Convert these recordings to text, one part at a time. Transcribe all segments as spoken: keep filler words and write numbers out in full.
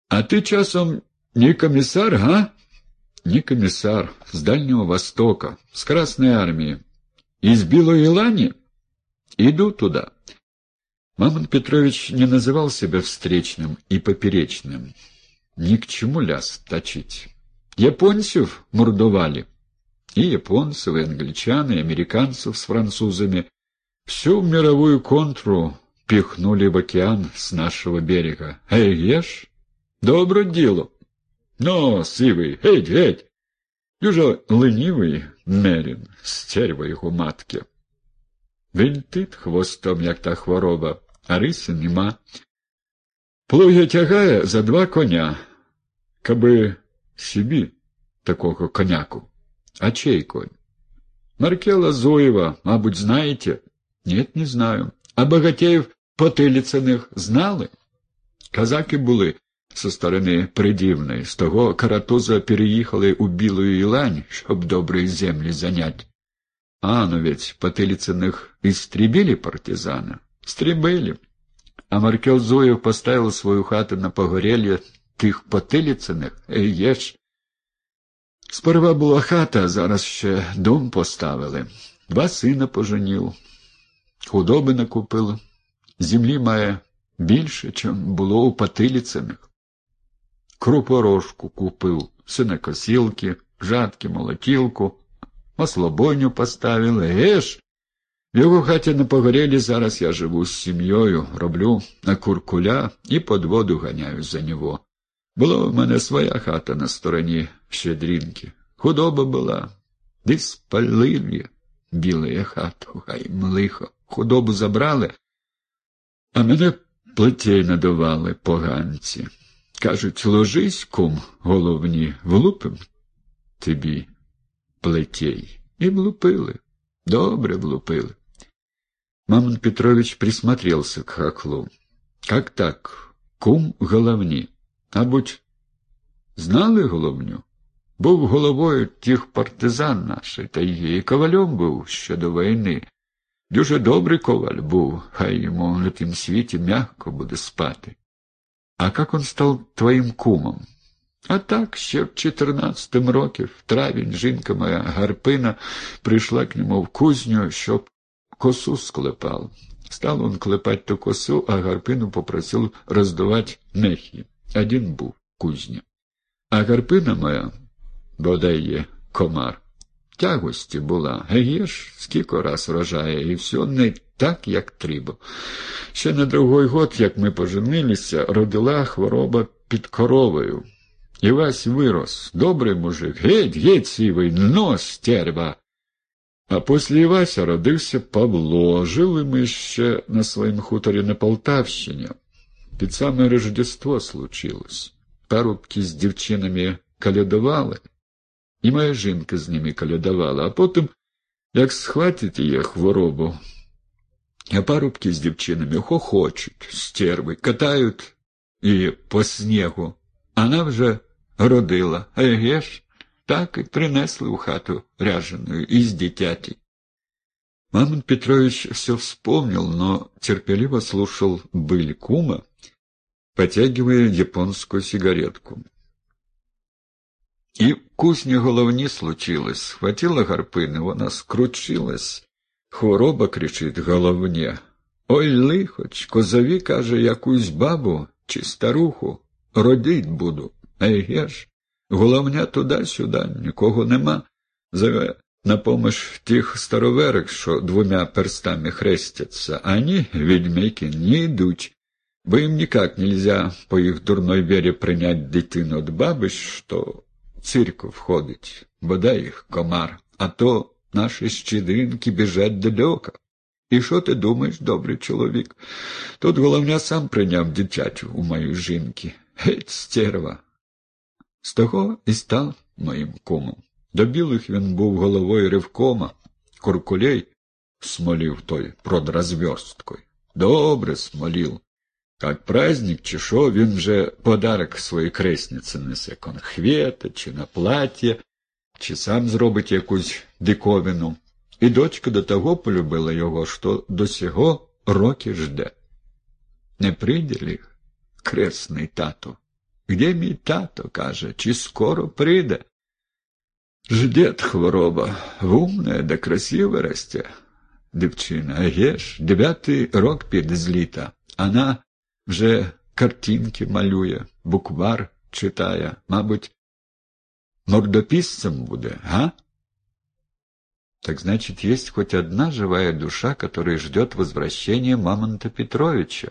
А ты часом не комиссар, га? Не комиссар, с Дальнего Востока, с Красной Армии. Из Белой Илани? Иду туда. Мамонт Петрович не называл себя встречным и поперечным. Ни к чему ляс точить. Японцев мордовали. И японцев, и англичан, и американцев с французами. Всю мировую контру пихнули в океан с нашего берега. Эй, ешь? Добре діло. Ну, сивий, геть, геть. Дуже ленивий Мерін, стерва його матки. Винтить хвостом, як та хвороба, а риси нема. Плуги тягає за два коня, каби собі такого коняку. А чей конь? Маркела Зуева, мабуть, знаете? Нет, не знаю. А Богатеев Потилицыних знали? Казаки були со сторони Придівної. З того Каратуза переїхали у Білу Ілань, щоб добрі землі занять. А, ну ведь Потилицыних истребили партизана? Стребили. А Маркел Зуев поставил свою хату на погорелье тих Потилицыних? Ей ж. Сперва була хата, а зараз ще дом поставили. Два сина поженів. Худоби накупили. Землі має більше, чим було у Потилицыних. Крупорожку купив, синокосілки, жатки, молотілку, маслобойню поставили. Еш, в його хаті на погорелі зараз я живу з сім'єю, роблю на куркуля і под воду ганяю за нього. Була в мене своя хата на стороні Щедринки. Худоба була, десь спалили біле хату, хай млихо. Худобу забрали, а мене плетей надували поганці. Кажуть, ложись, кум, головні, влупим тобі плетей. І влупили. Добре влупили. Мамонт Петрович присмотрелся к хохлу. Как так? Кум головні. Мабуть, знали головню? Був головою тих партизан наших, та й ковалем був ще до війни. Дуже добрий коваль був, хай йому на тім світі м'яко буде спати. А как он стал твоим кумом? А так, ще в чотирнадцятому році, в травень, жінка моя Гарпина прийшла к нему в кузню, щоб косу склепал. Стал он клепать ту косу, а Гарпину попросил роздувати мехи. Один був в кузні. А Гарпина моя, бодай є комар, тягості була, геєш, скільки раз рожає, і все не так, як треба. Ще на другий год, як ми поженилися, родила хвороба під коровою. Івась вирос, добрий мужик, геть, геть сівий, но стерва. А після Івася родився Павло, жили ми ще на своїм хуторі на Полтавщині. Під саме Рождество случилось. Парубки з дівчинами колядували, і моя жінка з ними колядувала, а потім, як схватить її хворобу, а парубки з дівчинами хохочуть, стерви, катають її по снігу. Вона вже родила, а еге ж, так і принесли в хату ряженую із дитяти. Мамонт Петрович все вспомнил, но терпеливо слушал быль кума, потягивая японскую сигаретку. И в кузні головні случилось. Схватила Гарпина, вона скручилась. Хвороба кричить головні. Ой, лихоч, козові, каже, якусь бабу чи старуху родить буду. А еге ж, головня туди-сюди, нікого нема. Зове на помощь тих староверок, що двома перстами хрестяться, а они, ведьмейки, не йдуть. Бо им никак нельзя по их дурной вере принять дитину от баби, что церковь ходить, бодай их комар, а то наші щедринки біжать далеко. І що ти думаєш, добрий чоловік? Тут головня сам прийняв дитятю у моєї жінки. Геть, стерва. З того і став моїм кумом. До білих він був головою ревкома, куркулей смолів той продразверсткою. Добре смолів. Як праздник чи що, він вже подарок своїй кресниці несе, конхвети, чи на плаття, чи сам зробить якусь диковину. І дочка до того полюбила його, що до сього роки жде. Не прийде ли кресний тато Где мій тато, каже, чи скоро прийде? Ждет хвороба, вумне да красиве росте. Дівчина, еге ж, дев'ятий рок піде з літа. Вона вже картинки малює, буквар читає. Мабуть, мордописцем буде, а? Так значит, есть хоть одна живая душа, которая ждет возвращения Мамонта Петровича.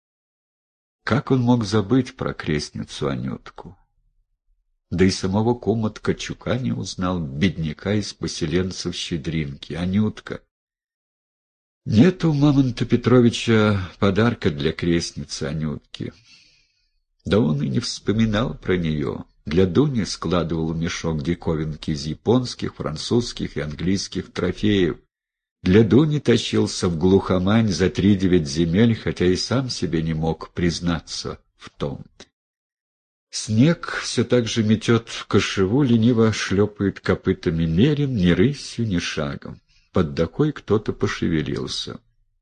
Как он мог забыть про крестницу Анютку? Да и самого кума Ткачука не узнал, бедняка из поселенцев Щедринки, Анютка. Нет у Мамонта Петровича подарка для крестницы Анютки. Да он и не вспоминал про нее. Для Дуни складывал в мешок диковинки из японских, французских и английских трофеев. Для Дуни тащился в глухомань за три девять земель, хотя и сам себе не мог признаться в том. Снег все так же метет в кошеву, лениво шлепает копытами мерин, ни рысью, ни шагом. Под докой кто-то пошевелился.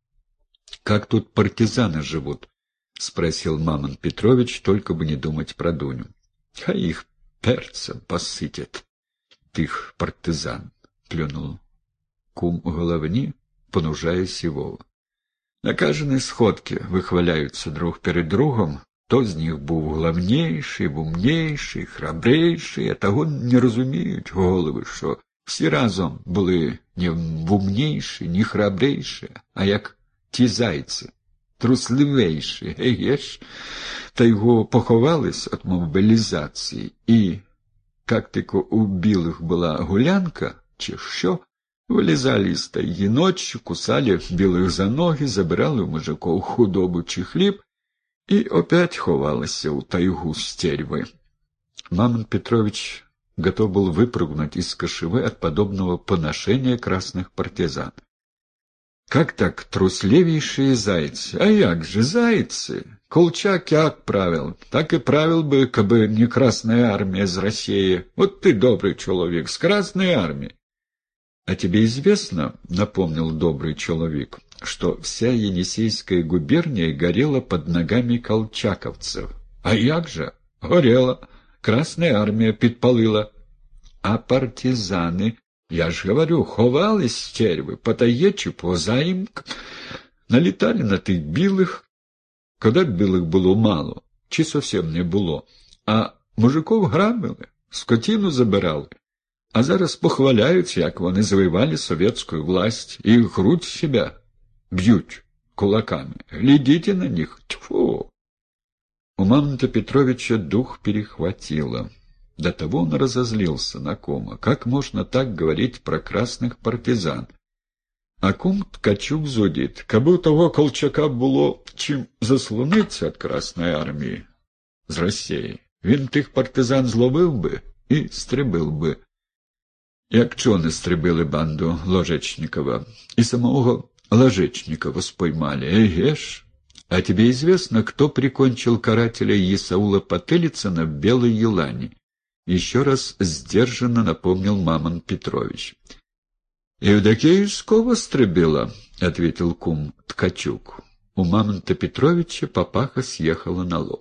— Как тут партизаны живут? — спросил Мамонт Петрович, только бы не думать про Дуню. — А их перцем посытят, тых партизан, — плюнул кум головни, понужая Сивова. На каждой сходке выхваляются друг перед другом, хто з них був главнейший, вумнейший, храбрейший, а того не розуміють голови, що всі разом були не вумнейші, не храбрейші, а як ті зайці, трусливейші, еге ж, та його поховались від мобілізації, і, як тільки у білих була гулянка, чи що, вилізали з тайги ночі, кусали білих за ноги, забирали у мужиков худобу чи хліб, и опять ховалася у тайгу стервы. Мамонт Петрович готов был выпрыгнуть из кошевы от подобного поношения красных партизан. Как так трусливейшие зайцы? А як же зайцы? Колчак як правил, так и правил бы, кабы не Красная Армия из России. Вот ты добрый человек, с Красной Армией. А тебе известно, напомнил добрый человек, что вся Енисейская губерния горела под ногами колчаковцев. А як же? Горела. Красная армия підпалила. А партизаны, я ж говорю, ховались стервы, по тайге чи по заимк, налетали на тих білих, коли білих було мало, чи совсем не було, а мужиков грабили, скотину забирали. А зараз похваляються, як вони завоювали совєтську власть, і грудь себя бьют кулаками. Глядите на них, тьфу! У Мамонта Петровича дух перехватило. До того он разозлился на кума. Как можно так говорить про красных партизан? А кум Ткачук зудит. Кабы у того Колчака було чим заслониться від Красної армії з Росії, він тих партизан зловив би і стрибив би. Як чони стрибили банду Ложечникова, и самого Ложечникова споймали, эге ж. А тебе известно, кто прикончил карателя Исаула Потылицына в Белой Елане? Еще раз сдержанно напомнил Мамонт Петрович. «Евдокия Юскова стребила», — ответил кум Ткачук. У Мамонта Петровича папаха съехала на лоб.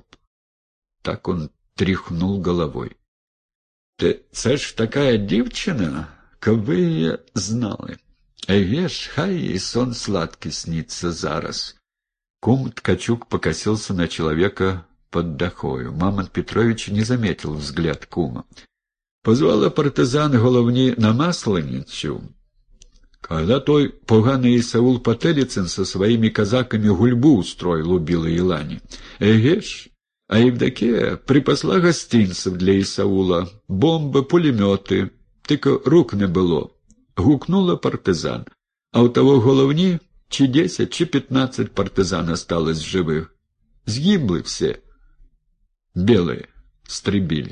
Так он тряхнул головой. «Ти, це ж така дівчина, коби її знали. Еге ж, хай їй сон сладкий снится зараз». Кум Ткачук покосился на человека под дахою. Мамонт Петрович не заметил взгляд кума. Позвала партизан головни на Масленицу, когда той поганый Исаул Потылицын со своими казаками гульбу устроил у Белой Елани. Эге ж, а Евдокия припасла гостинцев для Исаула, бомбы, пулеметы, только рук не было. Гукнула партизан, а у того головни чи десять, чи пятнадцать партизан осталось живых. Сгибли все. Белые стребили.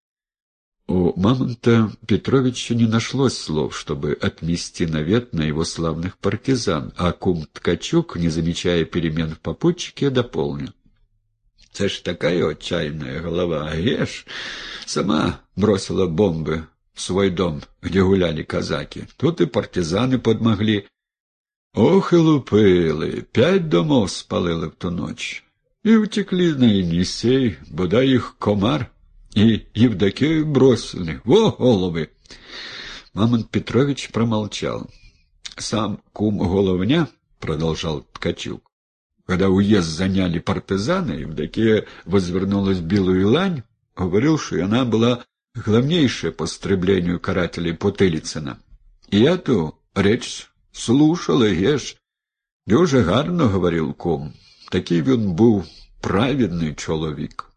У Мамонта Петровича не нашлось слов, чтобы отмести навет на его славных партизан, а кум Ткачук, не замечая перемен в попутчике, дополнил. «Це ж такая отчаянная голова, ешь, сама бросила бомбы в свой дом, где гуляли казаки. Тут и партизаны подмогли. Ох и лупили, пять домов спалили в ту ночь. І втекли на Єнісей, бодай їх комар, і Евдокию бросили. Во головы! Мамонт Петрович промолчал. Сам кум Головня, продолжал Ткачук, когда уезд заняли партизаны, Евдокия возвернулась в Белую Лань, говорил, что она была главнейшая по стреблению карателей Потылицына. И я ту речь слушала, ешь. Дуже гарно говорил кум. Такий він був праведний чоловік.